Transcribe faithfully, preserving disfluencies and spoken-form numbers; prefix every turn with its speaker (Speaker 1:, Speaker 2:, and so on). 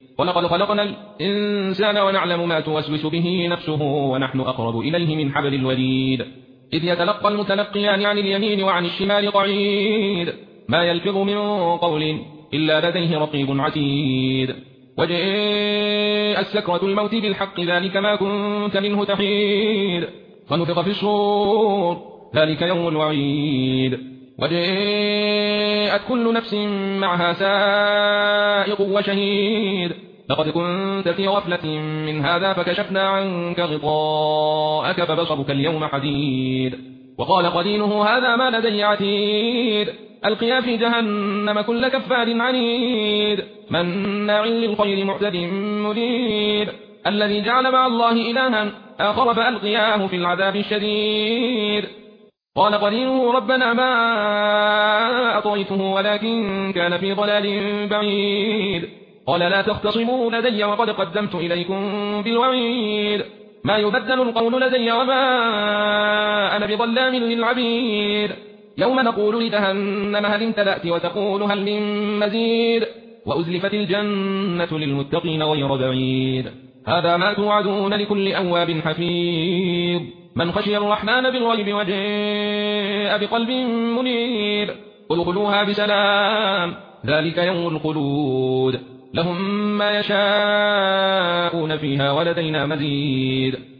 Speaker 1: ولقد خلقنا الإنسان ونعلم ما توسوس به نفسه ونحن أقرب إليه من حبل الوريد إذ يتلقى المتلقيان عن اليمين وعن الشمال قعيد ما يلفظ من قول إلا لديه رقيب عتيد وجاءت سكرة الموت بالحق ذلك ما كنت منه تحيد ونفخ في الصور ذلك يوم الوعيد وجاءت كل نفس معها سائق وشهيد لقد كنت في غفلة من هذا فكشفنا عنك غطاءك فبصرك اليوم حديد وقال قرينه هذا ما لدي عتيد ألقيا في جهنم كل كفار عنيد مناع للخير معتد مريب الذي جعل مع الله إلها آخر فألقياه في العذاب الشديد قال قرينه ربنا ما أطغيته ولكن كان في ضلال بعيد قال لا تختصموا لدي وقد قدمت إليكم بالوعيد ما يبدل القول لدي وما أنا بظلام للعبيد يوم نقول لجهنم هل امتلأت وتقول هل من مزيد وأزلفت الجنة للمتقين غير بعيد هذا ما توعدون لكل أواب حفيظ من خشي الرحمن بالغيب وجاء بقلب منيب ادخلوها بسلام ذلك يوم الخلود لهم ما يشاءون فيها ولدينا مزيد